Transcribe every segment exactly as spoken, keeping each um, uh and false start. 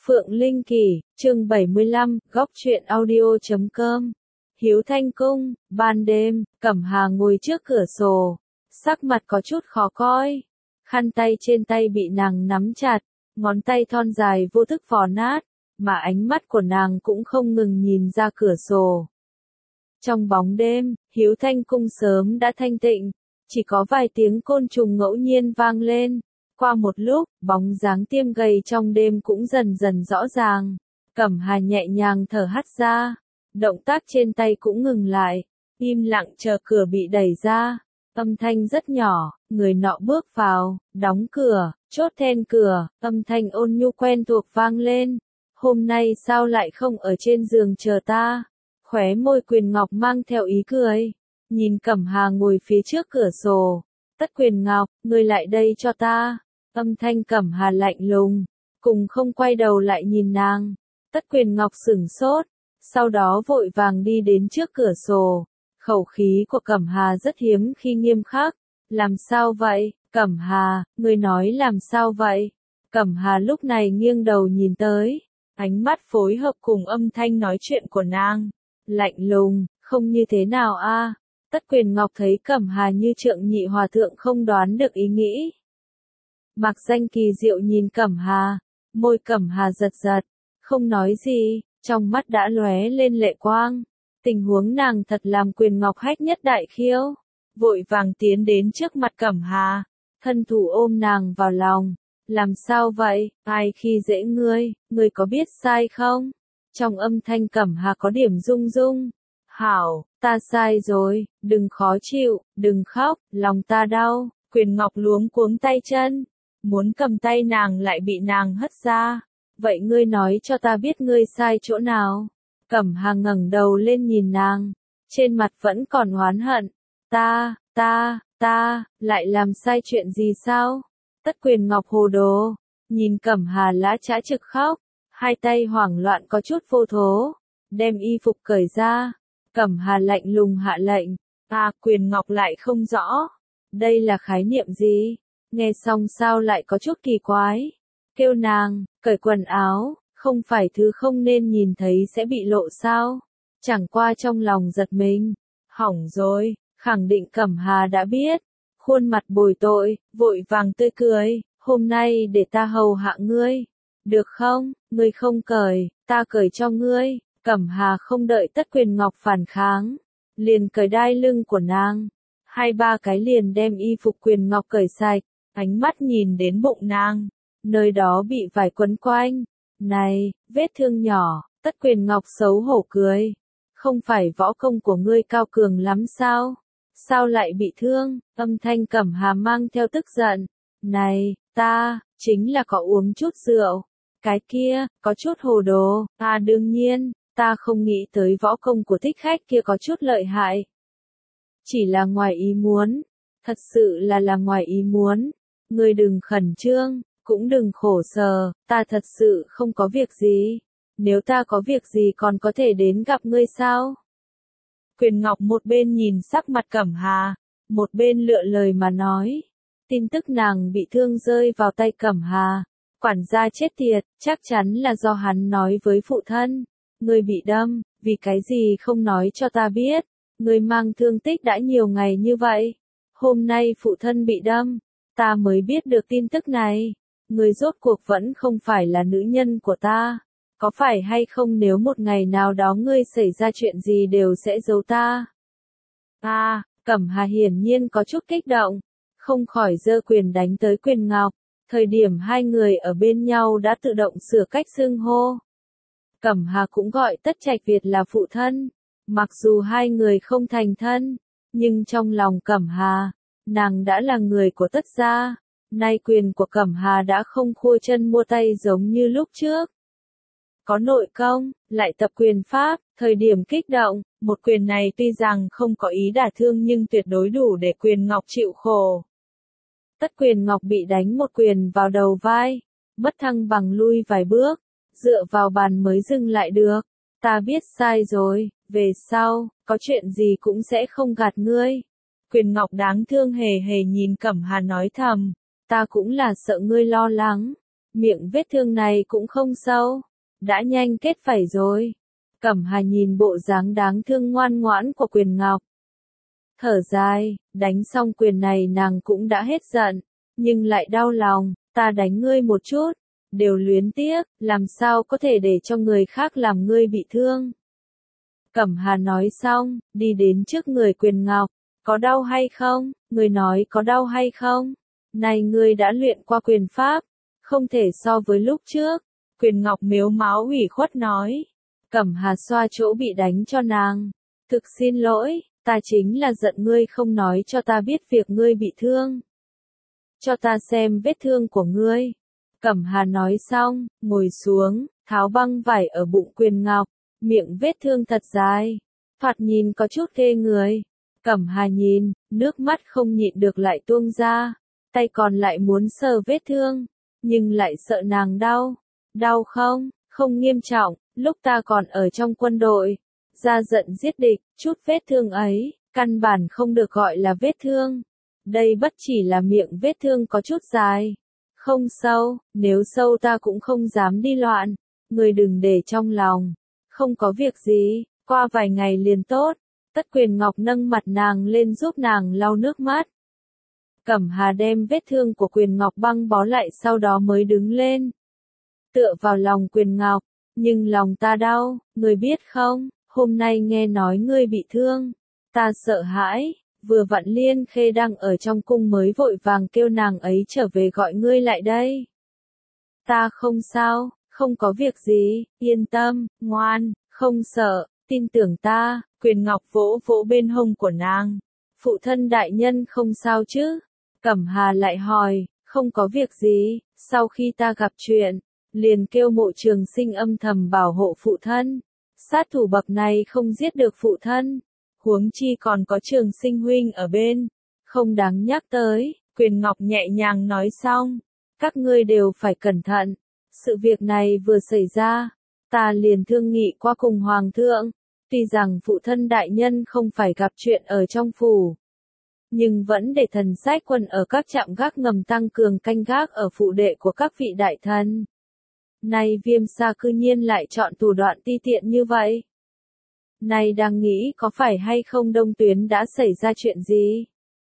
Phượng Linh Kỳ, chương bảy mươi lăm, góc truyện audio chấm com. Hiếu Thanh Cung, ban đêm, Cẩm Hà ngồi trước cửa sổ, sắc mặt có chút khó coi. Khăn tay trên tay bị nàng nắm chặt, ngón tay thon dài vô thức vò nát, mà ánh mắt của nàng cũng không ngừng nhìn ra cửa sổ. Trong bóng đêm, Hiếu Thanh Cung sớm đã thanh tịnh, chỉ có vài tiếng côn trùng ngẫu nhiên vang lên. Qua một lúc, bóng dáng tiêm gầy trong đêm cũng dần dần rõ ràng. Cẩm Hà nhẹ nhàng thở hắt ra, động tác trên tay cũng ngừng lại, im lặng chờ cửa bị đẩy ra. Âm thanh rất nhỏ, người nọ bước vào, đóng cửa, chốt then cửa, âm thanh ôn nhu quen thuộc vang lên. Hôm nay sao lại không ở trên giường chờ ta? Khóe môi Quyền Ngọc mang theo ý cười, nhìn Cẩm Hà ngồi phía trước cửa sổ. Tất Quyền Ngọc, ngươi lại đây cho ta. Âm thanh Cẩm Hà lạnh lùng, cùng không quay đầu lại nhìn nàng. Tất Quyền Ngọc sửng sốt, sau đó vội vàng đi đến trước cửa sổ. Khẩu khí của Cẩm Hà rất hiếm khi nghiêm khắc. Làm sao vậy, Cẩm Hà, ngươi nói làm sao vậy? Cẩm Hà lúc này nghiêng đầu nhìn tới, ánh mắt phối hợp cùng âm thanh nói chuyện của nàng. Lạnh lùng, không như thế nào a? Tất Quyền Ngọc thấy Cẩm Hà như Trượng Nhị Hòa Thượng không đoán được ý nghĩ. Mạc Danh kỳ diệu nhìn Cẩm Hà, môi Cẩm Hà giật giật, không nói gì, trong mắt đã lóe lên lệ quang. Tình huống nàng thật làm Quyền Ngọc hách nhất đại khiêu, vội vàng tiến đến trước mặt Cẩm Hà, thân thủ ôm nàng vào lòng. Làm sao vậy, ai khi dễ ngươi, ngươi có biết sai không? Trong âm thanh Cẩm Hà có điểm rung rung. Hảo, ta sai rồi, đừng khó chịu, đừng khóc, lòng ta đau. Quyền Ngọc luống cuống tay chân, muốn cầm tay nàng lại bị nàng hất ra. Vậy ngươi nói cho ta biết ngươi sai chỗ nào? Cẩm Hà ngẩng đầu lên nhìn nàng, trên mặt vẫn còn oán hận. Ta, ta, ta, lại làm sai chuyện gì sao? Tất Quyền Ngọc hồ đồ, nhìn Cẩm Hà lã chã trực khóc, hai tay hoảng loạn có chút vô thố, đem y phục cởi ra. Cẩm Hà lạnh lùng hạ lệnh. À, Quyền Ngọc lại không rõ, đây là khái niệm gì? Nghe xong sao lại có chút kỳ quái. Kêu nàng, cởi quần áo, không phải thứ không nên nhìn thấy sẽ bị lộ sao? Chẳng qua trong lòng giật mình. Hỏng rồi, khẳng định Cẩm Hà đã biết. Khuôn mặt bồi tội, vội vàng tươi cười. Hôm nay để ta hầu hạ ngươi. Được không, ngươi không cởi, ta cởi cho ngươi. Cẩm Hà không đợi Tất Quyền Ngọc phản kháng, liền cởi đai lưng của nàng. Hai ba cái liền đem y phục Quyền Ngọc cởi sạch, ánh mắt nhìn đến bụng nàng, nơi đó bị vải quấn quanh. Này, vết thương nhỏ. Tất Quyền Ngọc xấu hổ cười. Không phải võ công của ngươi cao cường lắm sao? Sao lại bị thương? Âm thanh Cẩm Hà mang theo tức giận. Này, ta, chính là có uống chút rượu. Cái kia, có chút hồ đồ. À đương nhiên, ta không nghĩ tới võ công của thích khách kia có chút lợi hại. Chỉ là ngoài ý muốn. Thật sự là là ngoài ý muốn. Ngươi đừng khẩn trương, cũng đừng khổ sở, ta thật sự không có việc gì. Nếu ta có việc gì còn có thể đến gặp ngươi sao? Quyền Ngọc một bên nhìn sắc mặt Cẩm Hà, một bên lựa lời mà nói. Tin tức nàng bị thương rơi vào tay Cẩm Hà. Quản gia chết tiệt, chắc chắn là do hắn nói với phụ thân. Ngươi bị đâm, vì cái gì không nói cho ta biết? Ngươi mang thương tích đã nhiều ngày như vậy. Hôm nay phụ thân bị đâm, ta mới biết được tin tức này. Ngươi rốt cuộc vẫn không phải là nữ nhân của ta. Có phải hay không nếu một ngày nào đó ngươi xảy ra chuyện gì đều sẽ giấu ta? À, Cẩm Hà hiển nhiên có chút kích động, không khỏi giơ quyền đánh tới Quyền Ngọc. Thời điểm hai người ở bên nhau đã tự động sửa cách xưng hô. Cẩm Hà cũng gọi Tất Trạch Việt là phụ thân. Mặc dù hai người không thành thân, nhưng trong lòng Cẩm Hà, nàng đã là người của Tất gia. Nay quyền của Cẩm Hà đã không khua chân mua tay giống như lúc trước. Có nội công, lại tập quyền pháp, thời điểm kích động, một quyền này tuy rằng không có ý đả thương nhưng tuyệt đối đủ để Quyền Ngọc chịu khổ. Tất Quyền Ngọc bị đánh một quyền vào đầu vai, mất thăng bằng lui vài bước, dựa vào bàn mới dừng lại được. Ta biết sai rồi, về sau, có chuyện gì cũng sẽ không gạt ngươi. Quyền Ngọc đáng thương hề hề nhìn Cẩm Hà nói thầm, ta cũng là sợ ngươi lo lắng. miệng vết thương này cũng không sâu, đã nhanh kết vảy rồi. Cẩm Hà nhìn bộ dáng đáng thương ngoan ngoãn của Quyền Ngọc. Thở dài, đánh xong quyền này nàng cũng đã hết giận, nhưng lại đau lòng, ta đánh ngươi một chút, đều luyến tiếc, làm sao có thể để cho người khác làm ngươi bị thương. Cẩm Hà nói xong, đi đến trước người Quyền Ngọc, có đau hay không, ngươi nói có đau hay không, này ngươi đã luyện qua quyền pháp, không thể so với lúc trước. Quyền Ngọc mếu máo ủy khuất nói. Cẩm Hà xoa chỗ bị đánh cho nàng, thực xin lỗi, ta chính là giận ngươi không nói cho ta biết việc ngươi bị thương. Cho ta xem vết thương của ngươi. Cẩm Hà nói xong, ngồi xuống, tháo băng vải ở bụng Quyền Ngọc, miệng vết thương thật dài, thoạt nhìn có chút ghê người. Cẩm Hà nhìn, nước mắt không nhịn được lại tuôn ra, tay còn lại muốn sờ vết thương, nhưng lại sợ nàng đau. Đau không? Không nghiêm trọng, lúc ta còn ở trong quân đội, ra giận giết địch, chút vết thương ấy, căn bản không được gọi là vết thương. Đây bất chỉ là miệng vết thương có chút dài, không sâu, nếu sâu ta cũng không dám đi loạn, người đừng để trong lòng, không có việc gì, qua vài ngày liền tốt. Tất Quyền Ngọc nâng mặt nàng lên giúp nàng lau nước mắt. Cẩm Hà đem vết thương của Quyền Ngọc băng bó lại sau đó mới đứng lên. Tựa vào lòng Quyền Ngọc, nhưng lòng ta đau, người biết không, hôm nay nghe nói ngươi bị thương, ta sợ hãi, vừa vặn Liên Khê đang ở trong cung mới vội vàng kêu nàng ấy trở về gọi ngươi lại đây. Ta không sao, không có việc gì, yên tâm, ngoan, không sợ, tin tưởng ta. Quyền Ngọc vỗ vỗ bên hông của nàng. Phụ thân đại nhân không sao chứ? Cẩm Hà lại hỏi, không có việc gì, sau khi ta gặp chuyện, liền kêu Mộ Trường Sinh âm thầm bảo hộ phụ thân. Sát thủ bậc này không giết được phụ thân, huống chi còn có Trường Sinh huynh ở bên, không đáng nhắc tới. Quyền Ngọc nhẹ nhàng nói xong, các ngươi đều phải cẩn thận. Sự việc này vừa xảy ra, ta liền thương nghị qua cùng Hoàng thượng. Tuy rằng phụ thân đại nhân không phải gặp chuyện ở trong phủ, nhưng vẫn để thần sách quân ở các trạm gác ngầm tăng cường canh gác ở phủ đệ của các vị đại thần. Nay Viêm Sa cư nhiên lại chọn thủ đoạn ti tiện như vậy. Nay đang nghĩ có phải hay không Đông Tuyến đã xảy ra chuyện gì?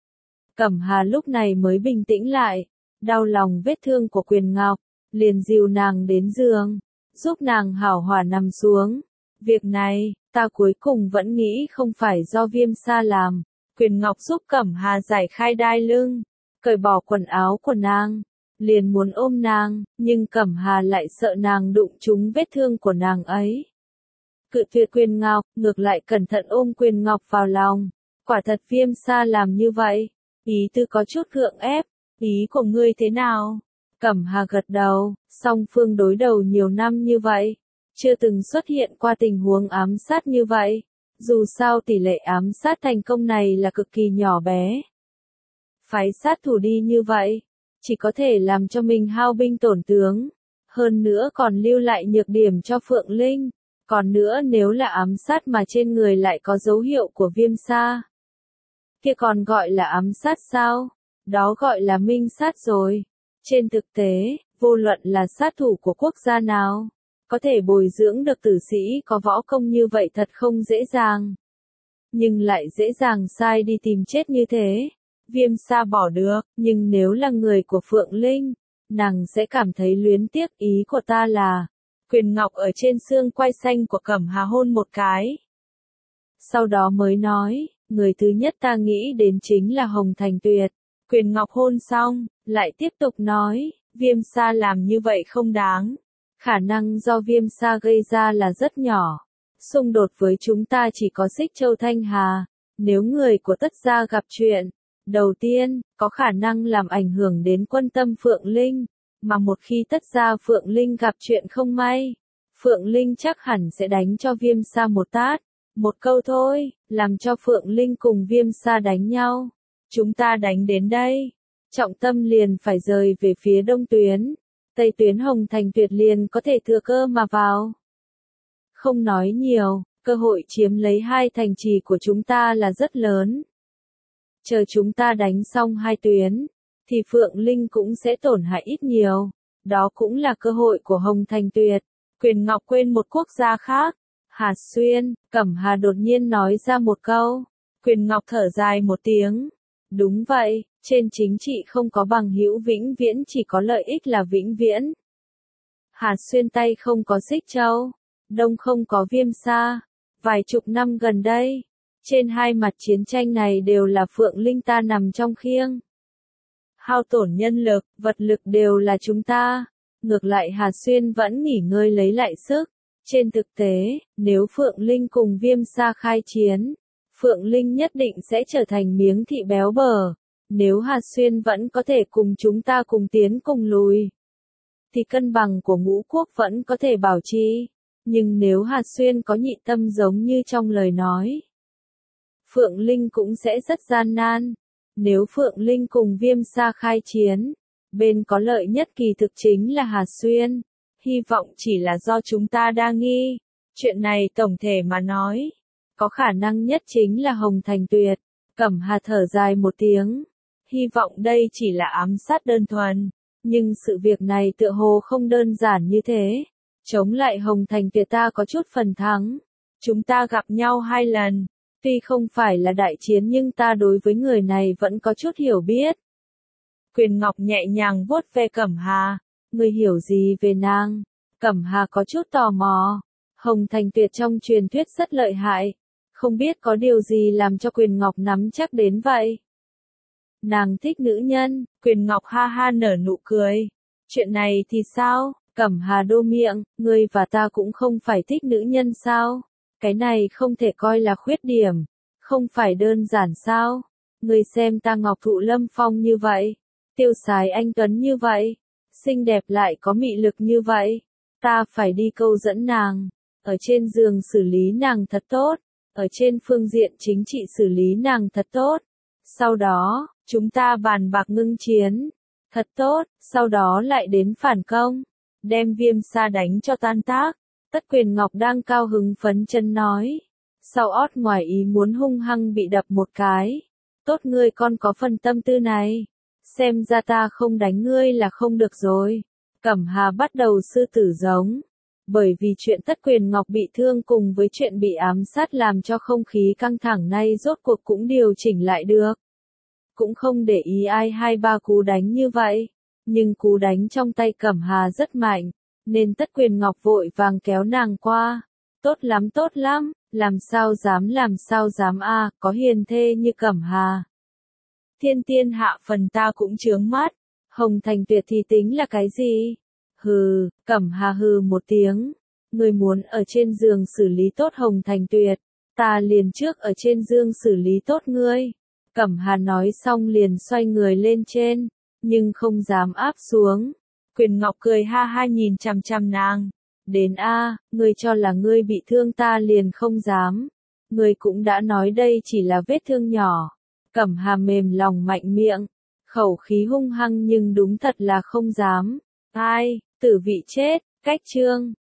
Cẩm Hà lúc này mới bình tĩnh lại, đau lòng vết thương của Quyền Ngọc, liền dìu nàng đến giường, giúp nàng hảo hỏa nằm xuống. Việc này, ta cuối cùng vẫn nghĩ không phải do Viêm Sa làm. Quyền Ngọc giúp Cẩm Hà giải khai đai lưng, cởi bỏ quần áo của nàng, liền muốn ôm nàng, nhưng Cẩm Hà lại sợ nàng đụng trúng vết thương của nàng ấy. Cự tuyệt Quyền Ngọc, ngược lại cẩn thận ôm Quyền Ngọc vào lòng. Quả thật Viêm Sa làm như vậy, ý tư có chút gượng ép, ý của ngươi thế nào? Cẩm Hà gật đầu, song phương đối đầu nhiều năm như vậy, chưa từng xuất hiện qua tình huống ám sát như vậy. Dù sao tỷ lệ ám sát thành công này là cực kỳ nhỏ bé. Phái sát thủ đi như vậy, chỉ có thể làm cho mình hao binh tổn tướng, hơn nữa còn lưu lại nhược điểm cho Phượng Linh, còn nữa nếu là ám sát mà trên người lại có dấu hiệu của Viêm Sa, kia còn gọi là ám sát sao? Đó gọi là minh sát rồi. Trên thực tế, vô luận là sát thủ của quốc gia nào, có thể bồi dưỡng được tử sĩ có võ công như vậy thật không dễ dàng. Nhưng lại dễ dàng sai đi tìm chết như thế. Viêm Sa bỏ được, nhưng nếu là người của Phượng Linh, nàng sẽ cảm thấy luyến tiếc. Ý của ta là, Quyền Ngọc ở trên xương quai xanh của Cẩm Hà hôn một cái. Sau đó mới nói, người thứ nhất ta nghĩ đến chính là Hồng Thành Tuyệt. Quyền Ngọc hôn xong, lại tiếp tục nói, Viêm Sa làm như vậy không đáng. Khả năng do Viêm Sa gây ra là rất nhỏ. Xung đột với chúng ta chỉ có Xích Châu Thanh Hà. Nếu người của Tất gia gặp chuyện, đầu tiên, có khả năng làm ảnh hưởng đến quân tâm Phượng Linh. Mà một khi Tất gia Phượng Linh gặp chuyện không may, Phượng Linh chắc hẳn sẽ đánh cho Viêm Sa một tát. Một câu thôi, làm cho Phượng Linh cùng Viêm Sa đánh nhau. Chúng ta đánh đến đây, trọng tâm liền phải rời về phía Đông Tuyến. Tây Tuyến Hồng Thành Tuyệt liền có thể thừa cơ mà vào. Không nói nhiều, cơ hội chiếm lấy hai thành trì của chúng ta là rất lớn. Chờ chúng ta đánh xong hai tuyến, thì Phượng Linh cũng sẽ tổn hại ít nhiều. Đó cũng là cơ hội của Hồng Thành Tuyệt. Quyền Ngọc quên một quốc gia khác. Hà Xuyên, Cẩm Hà đột nhiên nói ra một câu. Quyền Ngọc thở dài một tiếng. Đúng vậy, trên chính trị không có bằng hữu vĩnh viễn, chỉ có lợi ích là vĩnh viễn. Hà Xuyên tay không có xích châu, đông không có viêm sa. Vài chục năm gần đây, trên hai mặt chiến tranh này đều là Phượng Linh ta nằm trong khiêng. Hao tổn nhân lực, vật lực đều là chúng ta. Ngược lại Hà Xuyên vẫn nghỉ ngơi lấy lại sức. Trên thực tế, nếu Phượng Linh cùng Viêm Sa khai chiến, Phượng Linh nhất định sẽ trở thành miếng thịt béo bở. Nếu Hà Xuyên vẫn có thể cùng chúng ta cùng tiến cùng lùi, thì cân bằng của ngũ quốc vẫn có thể bảo trì. Nhưng nếu Hà Xuyên có nhị tâm giống như trong lời nói, Phượng Linh cũng sẽ rất gian nan. Nếu Phượng Linh cùng Viêm Sa khai chiến, bên có lợi nhất kỳ thực chính là Hà Xuyên. Hy vọng chỉ là do chúng ta đa nghi. Chuyện này tổng thể mà nói, có khả năng nhất chính là Hồng Thành Tuyệt. Cẩm Hà thở dài một tiếng. Hy vọng đây chỉ là ám sát đơn thuần. Nhưng sự việc này tựa hồ không đơn giản như thế. Chống lại Hồng Thành Tuyệt ta có chút phần thắng. Chúng ta gặp nhau hai lần. Tuy không phải là đại chiến nhưng ta đối với người này vẫn có chút hiểu biết. Quyền Ngọc nhẹ nhàng vuốt ve Cẩm Hà. Người hiểu gì về nàng? Cẩm Hà có chút tò mò. Hồng Thành Tuyệt trong truyền thuyết rất lợi hại. Không biết có điều gì làm cho Quyền Ngọc nắm chắc đến vậy? Nàng thích nữ nhân. Quyền Ngọc ha ha nở nụ cười. Chuyện này thì sao? Cẩm Hà đô miệng. Ngươi và ta cũng không phải thích nữ nhân sao? Cái này không thể coi là khuyết điểm. Không phải đơn giản sao? Ngươi xem ta Ngọc Thụ Lâm Phong như vậy. Tiêu sái anh tuấn như vậy. Xinh đẹp lại có mị lực như vậy. Ta phải đi câu dẫn nàng. Ở trên giường xử lý nàng thật tốt. Ở trên phương diện chính trị xử lý nàng thật tốt. Sau đó, chúng ta bàn bạc ngưng chiến. Thật tốt, sau đó lại đến phản công. Đem Viêm Sa đánh cho tan tác. Tất Quyền Ngọc đang cao hứng phấn chân nói. Sau ót ngoài ý muốn hung hăng bị đập một cái. Tốt ngươi con có phần tâm tư này. Xem ra ta không đánh ngươi là không được rồi. Cẩm Hà bắt đầu sư tử giống. Bởi vì chuyện Tất Quyền Ngọc bị thương cùng với chuyện bị ám sát làm cho không khí căng thẳng nay rốt cuộc cũng điều chỉnh lại được. Cũng không để ý ai hai ba cú đánh như vậy. Nhưng cú đánh trong tay Cẩm Hà rất mạnh. Nên Tất Quyền Ngọc vội vàng kéo nàng qua. Tốt lắm tốt lắm. Làm sao dám làm sao dám a à, có hiền thê như Cẩm Hà. Thiên tiên hạ phần ta cũng chướng mắt. Hồng Thành Tuyệt thì tính là cái gì? Hừ, Cẩm Hà hừ một tiếng. Người muốn ở trên giường xử lý tốt Hồng Thành Tuyệt. Ta liền trước ở trên giường xử lý tốt ngươi. Cẩm Hà nói xong liền xoay người lên trên. Nhưng không dám áp xuống. Quyền Ngọc cười ha ha nhìn chằm chằm nàng. Đến a, à, ngươi cho là ngươi bị thương ta liền không dám. Ngươi cũng đã nói đây chỉ là vết thương nhỏ. Cẩm Hà mềm lòng mạnh miệng. Khẩu khí hung hăng nhưng đúng thật là không dám. Ai, tử vị chết, cách chương.